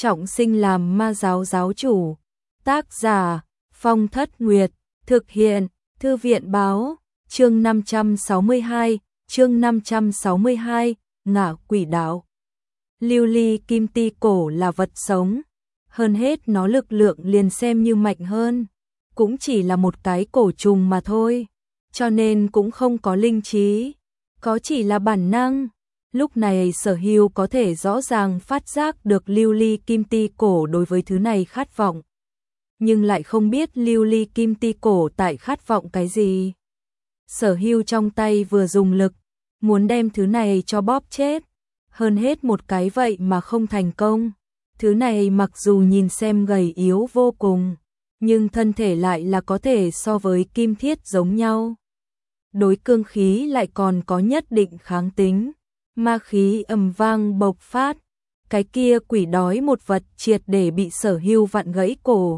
trọng sinh làm ma giáo giáo chủ. Tác giả Phong Thất Nguyệt. Thực hiện Thư viện báo. Chương 562, Ngạ Quỷ Đạo. Lưu ly kim ti cổ là vật sống, hơn hết nó lực lượng liền xem như mạnh hơn, cũng chỉ là một cái cổ trùng mà thôi, cho nên cũng không có linh trí, có chỉ là bản năng. Lúc này Sở Hưu có thể rõ ràng phát giác được lưu ly kim ti cổ đối với thứ này khát vọng, nhưng lại không biết lưu ly kim ti cổ tại khát vọng cái gì. Sở Hưu trong tay vừa dùng lực, muốn đem thứ này cho bóp chết, hơn hết một cái vậy mà không thành công. Thứ này mặc dù nhìn xem gầy yếu vô cùng, nhưng thân thể lại là có thể so với kim thiết giống nhau. Đối cương khí lại còn có nhất định kháng tính, ma khí ầm vang bộc phát, cái kia quỷ đói một vật triệt để bị Sở Hưu vặn gãy cổ.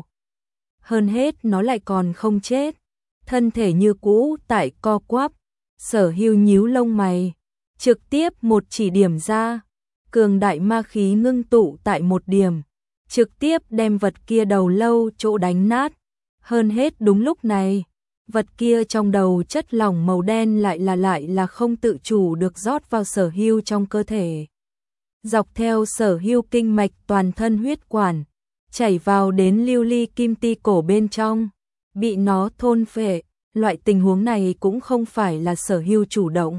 Hơn hết nó lại còn không chết, thân thể như cũ tại co quắp. Sở Hưu nhíu lông mày, trực tiếp một chỉ điểm ra, cường đại ma khí ngưng tụ tại một điểm, trực tiếp đem vật kia đầu lâu chỗ đánh nát. Hơn hết đúng lúc này, vật kia trong đầu chất lỏng màu đen lại là không tự chủ được rót vào Sở Hưu trong cơ thể. Dọc theo Sở Hưu kinh mạch toàn thân huyết quản, chảy vào đến lưu ly kim ti cổ bên trong, bị nó thôn phệ. Loại tình huống này cũng không phải là Sở Hưu chủ động,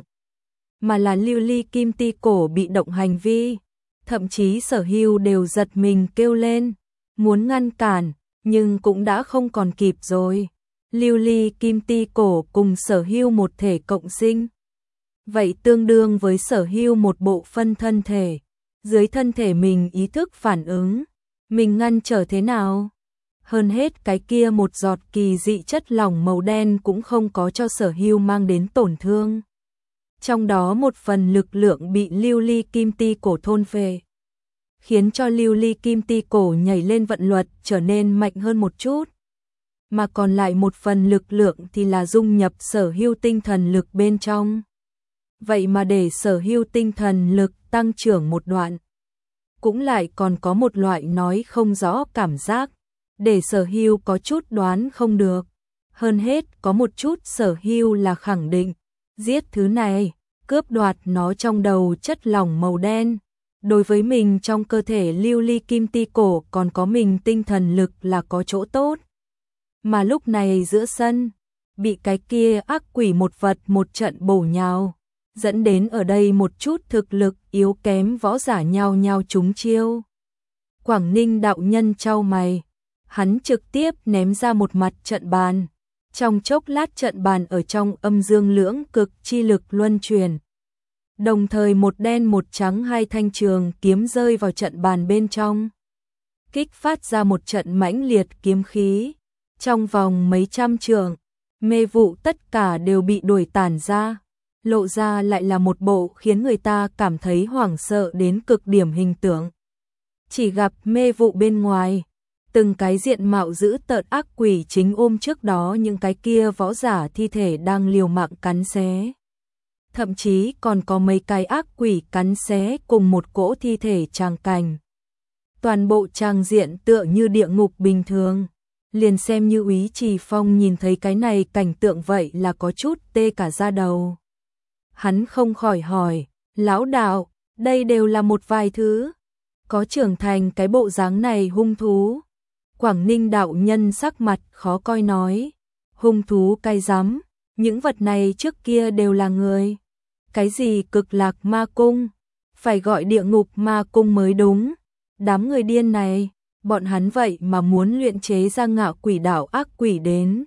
mà là lưu ly kim ti cổ bị động hành vi. Thậm chí Sở Hưu đều giật mình kêu lên, muốn ngăn cản, nhưng cũng đã không còn kịp rồi. Lưu ly kim ti cổ cùng Sở Hưu một thể cộng sinh, vậy tương đương với Sở Hưu một bộ phân thân thể. Dưới thân thể mình ý thức phản ứng, mình ngăn trở thế nào? Hơn hết cái kia một giọt kỳ dị chất lỏng màu đen cũng không có cho Sở Hưu mang đến tổn thương. Trong đó một phần lực lượng bị lưu ly kim ti cổ thôn phệ, khiến cho lưu ly kim ti cổ nhảy lên vận luật trở nên mạnh hơn một chút. Mà còn lại một phần lực lượng thì là dung nhập Sở Hưu tinh thần lực bên trong. Vậy mà để Sở Hưu tinh thần lực tăng trưởng một đoạn, cũng lại còn có một loại nói không rõ cảm giác, để Sở Hưu có chút đoán không được. Hơn hết có một chút Sở Hưu là khẳng định, giết thứ này, cướp đoạt nó trong đầu chất lỏng màu đen, đối với mình trong cơ thể lưu ly kim ti cổ còn có mình tinh thần lực là có chỗ tốt. Mà lúc này giữa sân, bị cái kia ác quỷ một vật một trận bổ nhào, dẫn đến ở đây một chút thực lực yếu kém võ giả nhao nhao trúng chiêu. Quảng Ninh đạo nhân chau mày, hắn trực tiếp ném ra một mặt trận bàn. Trong chốc lát trận bàn ở trong âm dương lưỡng cực chi lực luân chuyển. Đồng thời một đen một trắng hai thanh trường kiếm rơi vào trận bàn bên trong, kích phát ra một trận mãnh liệt kiếm khí. Trong vòng mấy trăm trượng, mê vụ tất cả đều bị đuổi tản ra, lộ ra lại là một bộ khiến người ta cảm thấy hoảng sợ đến cực điểm hình tượng. Chỉ gặp mê vụ bên ngoài, từng cái diện mạo dữ tợn ác quỷ chính ôm trước đó những cái kia võ giả thi thể đang liều mạng cắn xé. Thậm chí còn có mấy cái ác quỷ cắn xé cùng một cỗ thi thể tràng cảnh. Toàn bộ tràng diện tựa như địa ngục bình thường. Liền xem như Úy Trì Phong nhìn thấy cái này cảnh tượng vậy là có chút tê cả da đầu. Hắn không khỏi hỏi, lão đạo, đây đều là một vài thứ, có trưởng thành cái bộ dáng này hung thú? Quảng Ninh đạo nhân sắc mặt khó coi nói, hung thú cái rắm, những vật này trước kia đều là người. Cái gì cực lạc ma cung, phải gọi địa ngục ma cung mới đúng. Đám người điên này, bọn hắn vậy mà muốn luyện chế ra Ngạ Quỷ Đạo ác quỷ đến.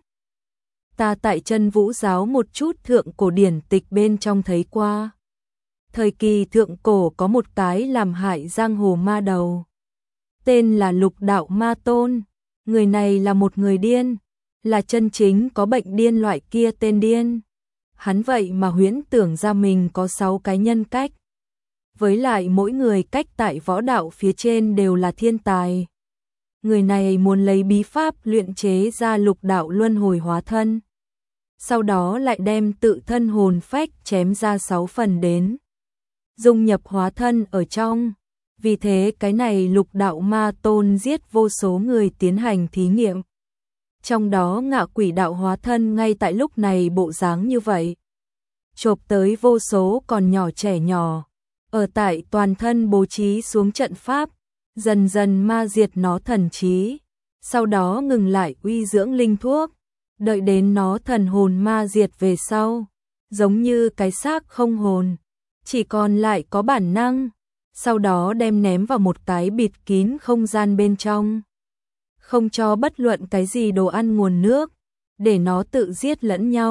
Ta tại Chân Vũ giáo một chút thượng cổ điển tịch bên trong thấy qua. Thời kỳ thượng cổ có một cái làm hại giang hồ ma đầu, tên là Lục Đạo Ma Tôn. Người này là một người điên, là chân chính có bệnh điên loại kia tên điên. Hắn vậy mà huyễn tưởng ra mình có 6 cái nhân cách. Với lại mỗi người cách tại võ đạo phía trên đều là thiên tài. Người này muốn lấy bí pháp luyện chế ra lục đạo luân hồi hóa thân. Sau đó lại đem tự thân hồn phách chém ra 6 phần đến, dung nhập hóa thân ở trong. Vì thế cái này Lục đạo ma tôn giết vô số người tiến hành thí nghiệm. Trong đó Ngạ Quỷ đạo hóa thân ngay tại lúc này bộ dáng như vậy. Chộp tới vô số còn nhỏ trẻ nhỏ, ở tại toàn thân bố trí xuống trận pháp, dần dần ma diệt nó thần trí, sau đó ngừng lại uy dưỡng linh thuốc, đợi đến nó thần hồn ma diệt về sau, giống như cái xác không hồn, chỉ còn lại có bản năng, sau đó đem ném vào một cái bịt kín không gian bên trong, không cho bất luận cái gì đồ ăn nguồn nước, để nó tự giết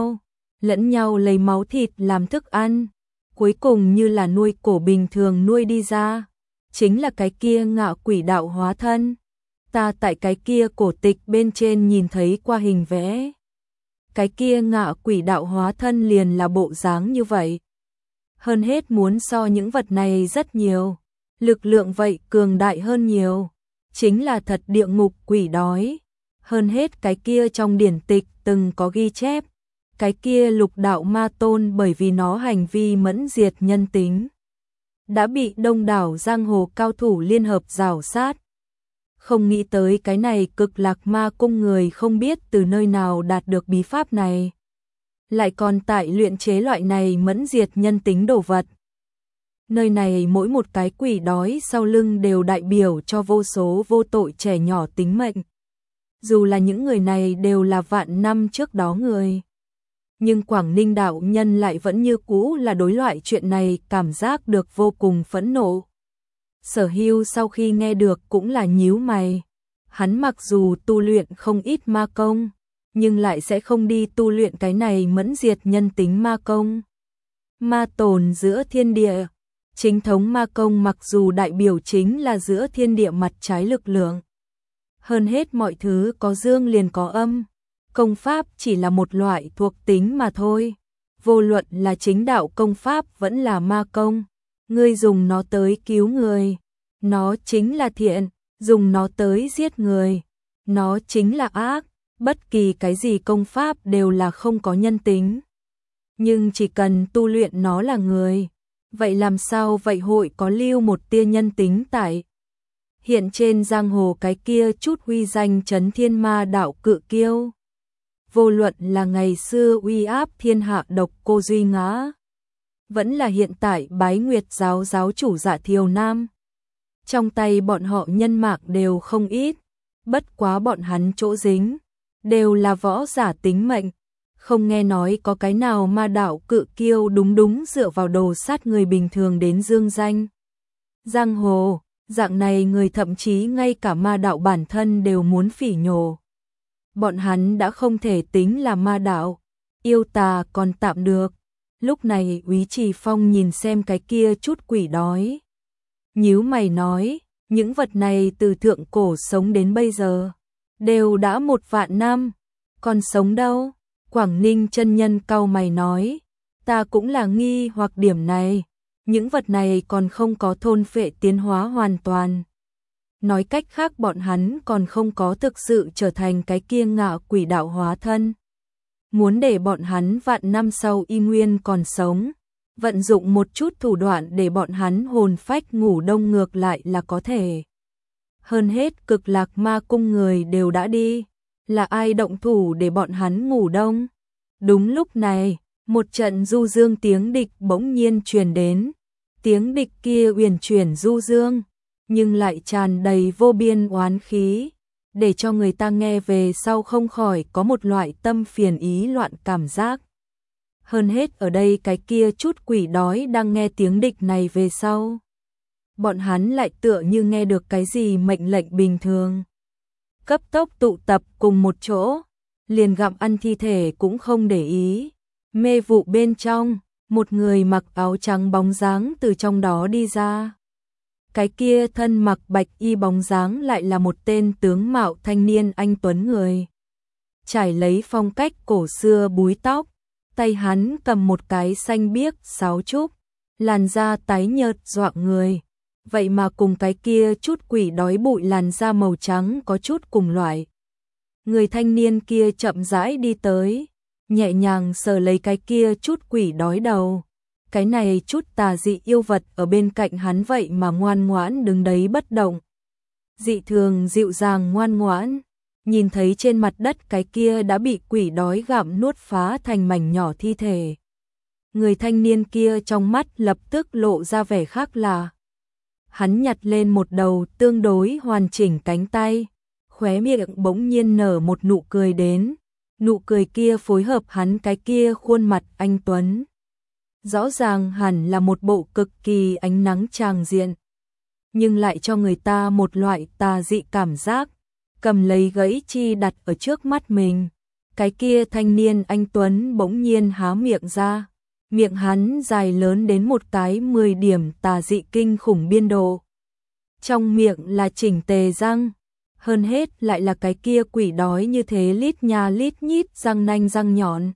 lẫn nhau lấy máu thịt làm thức ăn, cuối cùng như là nuôi cổ bình thường nuôi đi ra, chính là cái kia Ngạ Quỷ đạo hóa thân. Ta tại cái kia cổ tịch bên trên nhìn thấy qua hình vẽ. Cái kia Ngạ Quỷ đạo hóa thân liền là bộ dáng như vậy. Hơn hết muốn so những vật này rất nhiều, lực lượng vậy cường đại hơn nhiều, chính là thật địa ngục quỷ đói. Hơn hết cái kia trong điển tịch từng có ghi chép, cái kia Lục đạo ma tôn bởi vì nó hành vi mẫn diệt nhân tính, đã bị đông đảo giang hồ cao thủ liên hợp rào sát. Không nghĩ tới cái này Cực Lạc Ma cung người không biết từ nơi nào đạt được bí pháp này, lại còn tại luyện chế loại này mẫn diệt nhân tính đồ vật. Nơi này mỗi một cái quỷ đói sau lưng đều đại biểu cho vô số vô tội trẻ nhỏ tính mệnh. Dù là những người này đều là vạn năm trước đó người, nhưng Quảng Ninh đạo nhân lại vẫn như cũ là đối loại chuyện này cảm giác được vô cùng phẫn nộ. Sở Hưu sau khi nghe được cũng là nhíu mày. Hắn mặc dù tu luyện không ít ma công, nhưng lại sẽ không đi tu luyện cái này mẫn diệt nhân tính ma công. Ma tồn giữa thiên địa, chính thống ma công mặc dù đại biểu chính là giữa thiên địa mặt trái lực lượng. Hơn hết mọi thứ có dương liền có âm, công pháp chỉ là một loại thuộc tính mà thôi. Vô luận là chính đạo công pháp vẫn là ma công, ngươi dùng nó tới cứu người, nó chính là thiện, dùng nó tới giết người, nó chính là ác, bất kỳ cái gì công pháp đều là không có nhân tính. Nhưng chỉ cần tu luyện nó là người, vậy làm sao vậy hội có lưu một tia nhân tính tại? Hiện trên giang hồ cái kia chút uy danh chấn thiên ma đạo cự kiêu. Vô luận là ngày xưa uy áp thiên hạ độc cô Duy Ngã, vẫn là hiện tại Bái Nguyệt giáo giáo chủ Dạ Thiều Nam. Trong tay bọn họ nhân mạc đều không ít, bất quá bọn hắn chỗ dính, đều là võ giả tính mệnh, không nghe nói có cái nào ma đạo cự kiêu đúng dựa vào đồ sát người bình thường đến dương danh. Giang hồ, dạng này người thậm chí ngay cả ma đạo bản thân đều muốn phỉ nhổ. Bọn hắn đã không thể tính là ma đạo, yêu tà còn tạm được. Lúc này Úy Trì Phong nhìn xem cái kia chút quỷ đói, nhíu mày nói, những vật này từ thượng cổ sống đến bây giờ, đều đã 1 vạn năm, còn sống đâu? Quảng Ninh chân nhân cau mày nói, ta cũng là nghi hoặc điểm này, những vật này còn không có thôn phệ tiến hóa hoàn toàn. Nói cách khác bọn hắn còn không có thực sự trở thành cái kia Ngạ Quỷ đạo hóa thân. Muốn để bọn hắn vạn năm sau y nguyên còn sống, vận dụng một chút thủ đoạn để bọn hắn hồn phách ngủ đông ngược lại là có thể. Hơn hết Cực Lạc Ma cung người đều đã đi, là ai động thủ để bọn hắn ngủ đông? Đúng lúc này, một trận du dương tiếng địch bỗng nhiên truyền đến. Tiếng địch kia uyển chuyển du dương, nhưng lại tràn đầy vô biên oán khí, để cho người ta nghe về sau không khỏi có một loại tâm phiền ý loạn cảm giác. Hơn hết ở đây cái kia chút quỷ đói đang nghe tiếng địch này về sau, bọn hắn lại tựa như nghe được cái gì mệnh lệnh bình thường. Cấp tốc tụ tập cùng một chỗ, liền gặm ăn thi thể cũng không để ý. Mê vụ bên trong, một người mặc áo trắng bóng dáng từ trong đó đi ra. Cái kia thân mặc bạch y bóng dáng lại là một tên tướng mạo thanh niên anh tuấn người. Trải lấy phong cách cổ xưa búi tóc, tay hắn cầm một cái xanh biếc sáo trúc, làn da tái nhợt dọa người. Vậy mà cùng cái kia chút quỷ đói bụi làn da màu trắng có chút cùng loại. Người thanh niên kia chậm rãi đi tới, nhẹ nhàng sờ lấy cái kia chút quỷ đói đầu, cái này chút tà dị yêu vật ở bên cạnh hắn vậy mà ngoan ngoãn đứng đấy bất động. Dị thường dịu dàng ngoan ngoãn, nhìn thấy trên mặt đất cái kia đã bị quỷ đói gặm nuốt phá thành mảnh nhỏ thi thể. Người thanh niên kia trong mắt lập tức lộ ra vẻ khác lạ. Hắn nhặt lên một đầu tương đối hoàn chỉnh cánh tay, khóe miệng bỗng nhiên nở một nụ cười đến. Nụ cười kia phối hợp hắn cái kia khuôn mặt anh tuấn. Rõ ràng hẳn là một bộ cực kỳ ánh nắng tràng diện, nhưng lại cho người ta một loại tà dị cảm giác. Cầm lấy gãy chi đặt ở trước mắt mình, cái kia thanh niên anh tuấn bỗng nhiên há miệng ra. Miệng hắn dài lớn đến một cái 10 điểm tà dị kinh khủng biên độ. Trong miệng là chỉnh tề răng, hơn hết lại là cái kia quỷ đói như thế lít nha lít nhít răng nanh răng nhọn.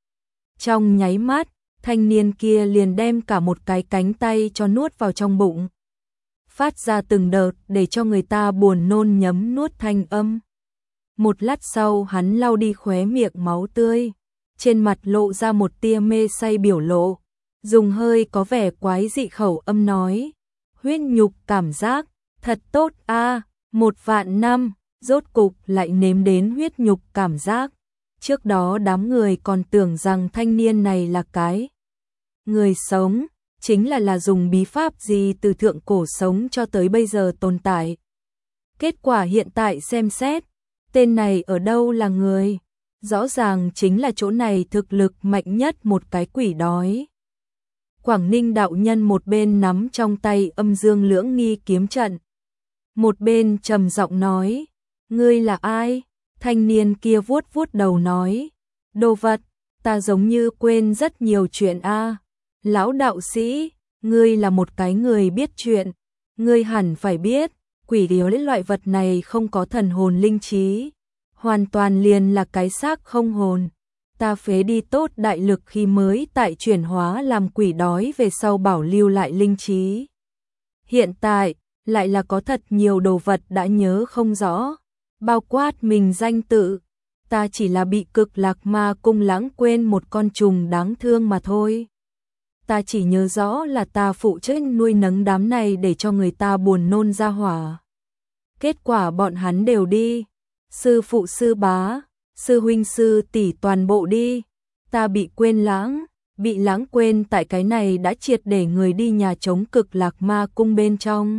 Trong nháy mắt, thanh niên kia liền đem cả một cái cánh tay cho nuốt vào trong bụng. Phát ra từng đợt để cho người ta buồn nôn nhấm nuốt thanh âm. Một lát sau hắn lau đi khóe miệng máu tươi, trên mặt lộ ra một tia mê say biểu lộ, dùng hơi có vẻ quái dị khẩu âm nói, huyết nhục cảm giác, thật tốt a, 1.000 năm, rốt cục lại nếm đến huyết nhục cảm giác. Trước đó đám người còn tưởng rằng thanh niên này là cái người sống, chính là dùng bí pháp gì từ thượng cổ sống cho tới bây giờ tồn tại. Kết quả hiện tại xem xét, tên này ở đâu là người, rõ ràng chính là chỗ này thực lực mạnh nhất một cái quỷ đói. Quảng Ninh đạo nhân một bên nắm trong tay âm dương lưỡng nghi kiếm trận, một bên trầm giọng nói, ngươi là ai? Thanh niên kia vuốt vuốt đầu nói, đồ vật, ta giống như quên rất nhiều chuyện a. Lão đạo sĩ, ngươi là một cái người biết chuyện, ngươi hẳn phải biết, quỷ điếu loại vật này không có thần hồn linh trí, hoàn toàn liền là cái xác không hồn. Ta phế đi tốt đại lực khi mới tại chuyển hóa làm quỷ đói về sau bảo lưu lại linh trí. Hiện tại, lại là có thật nhiều đồ vật đã nhớ không rõ, bao quát mình danh tự. Ta chỉ là bị Cực Lạc Ma Cung lãng quên một con trùng đáng thương mà thôi. Ta chỉ nhớ rõ là ta phụ trách nuôi nấng đám này để cho người ta buồn nôn ra hỏa. Kết quả bọn hắn đều đi. Sư phụ sư bá, sư huynh sư tỷ toàn bộ đi. Ta bị quên lãng, bị lãng quên tại cái này đã triệt để người đi nhà chống Cực Lạc Ma Cung bên trong.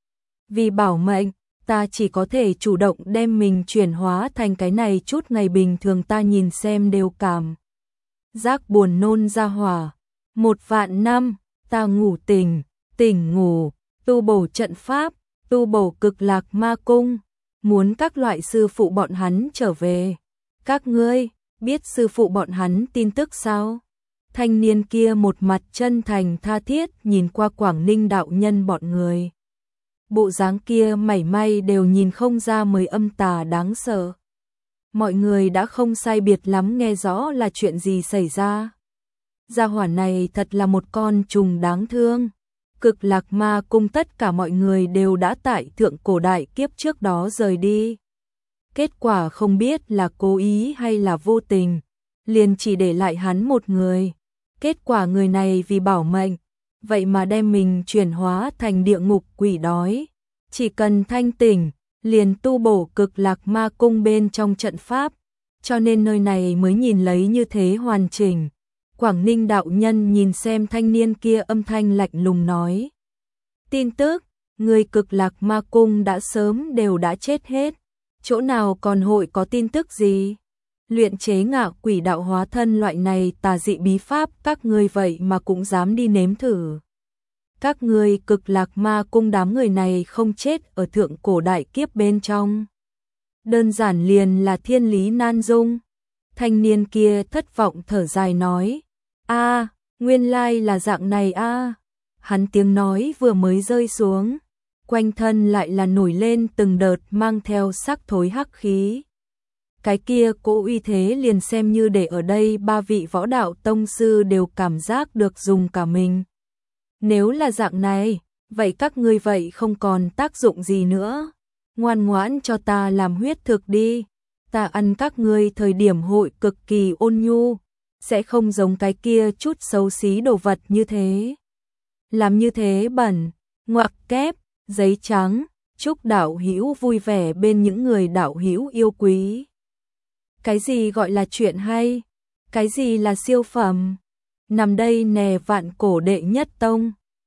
Vì bảo mệnh, ta chỉ có thể chủ động đem mình chuyển hóa thành cái này chút ngày bình thường ta nhìn xem đều cảm giác buồn nôn ra hỏa. 1.000 năm, ta ngủ tỉnh ngủ, tu bổ trận pháp, tu bổ Cực Lạc Ma Cung, muốn các loại sư phụ bọn hắn trở về. Các ngươi biết sư phụ bọn hắn tin tức sao? Thanh niên kia một mặt chân thành tha thiết nhìn qua Quảng Ninh đạo nhân bọn người. Bộ dáng kia mảy may đều nhìn không ra mới âm tà đáng sợ. Mọi người đã không sai biệt lắm nghe rõ là chuyện gì xảy ra. Gia hỏa này thật là một con trùng đáng thương. Cực Lạc Ma Cung tất cả mọi người đều đã tại thượng cổ đại kiếp trước đó rời đi. Kết quả không biết là cố ý hay là vô tình, liền chỉ để lại hắn một người. Kết quả người này vì bảo mệnh, vậy mà đem mình chuyển hóa thành địa ngục quỷ đói. Chỉ cần thanh tỉnh, liền tu bổ Cực Lạc Ma Cung bên trong trận pháp, cho nên nơi này mới nhìn lấy như thế hoàn chỉnh. Quảng Ninh đạo nhân nhìn xem thanh niên kia âm thanh lạnh lùng nói. Tin tức, người Cực Lạc Ma Cung đã sớm đều đã chết hết, chỗ nào còn hội có tin tức gì? Luyện chế ngạo quỷ đạo hóa thân loại này tà dị bí pháp các ngươi vậy mà cũng dám đi nếm thử. Các ngươi Cực Lạc Ma Cung đám người này không chết ở thượng cổ đại kiếp bên trong. Đơn giản liền là thiên lý nan dung. Thanh niên kia thất vọng thở dài nói. A, nguyên lai là dạng này a. Hắn tiếng nói vừa mới rơi xuống, quanh thân lại là nổi lên từng đợt mang theo sắc thối hắc khí. Cái kia cỗ uy thế liền xem như để ở đây ba vị võ đạo tông sư đều cảm giác được dùng cả mình. Nếu là dạng này, vậy các ngươi vậy không còn tác dụng gì nữa. Ngoan ngoãn cho ta làm huyết thực đi. Ta ăn các ngươi thời điểm hội cực kỳ ôn nhu, sẽ không giống cái kia chút xấu xí đồ vật như thế. Làm như thế bẩn, ngoặc kép, giấy trắng, chúc đạo hữu vui vẻ bên những người đạo hữu yêu quý. Cái gì gọi là chuyện hay? Cái gì là siêu phẩm? Nằm đây nè vạn cổ đệ nhất tông.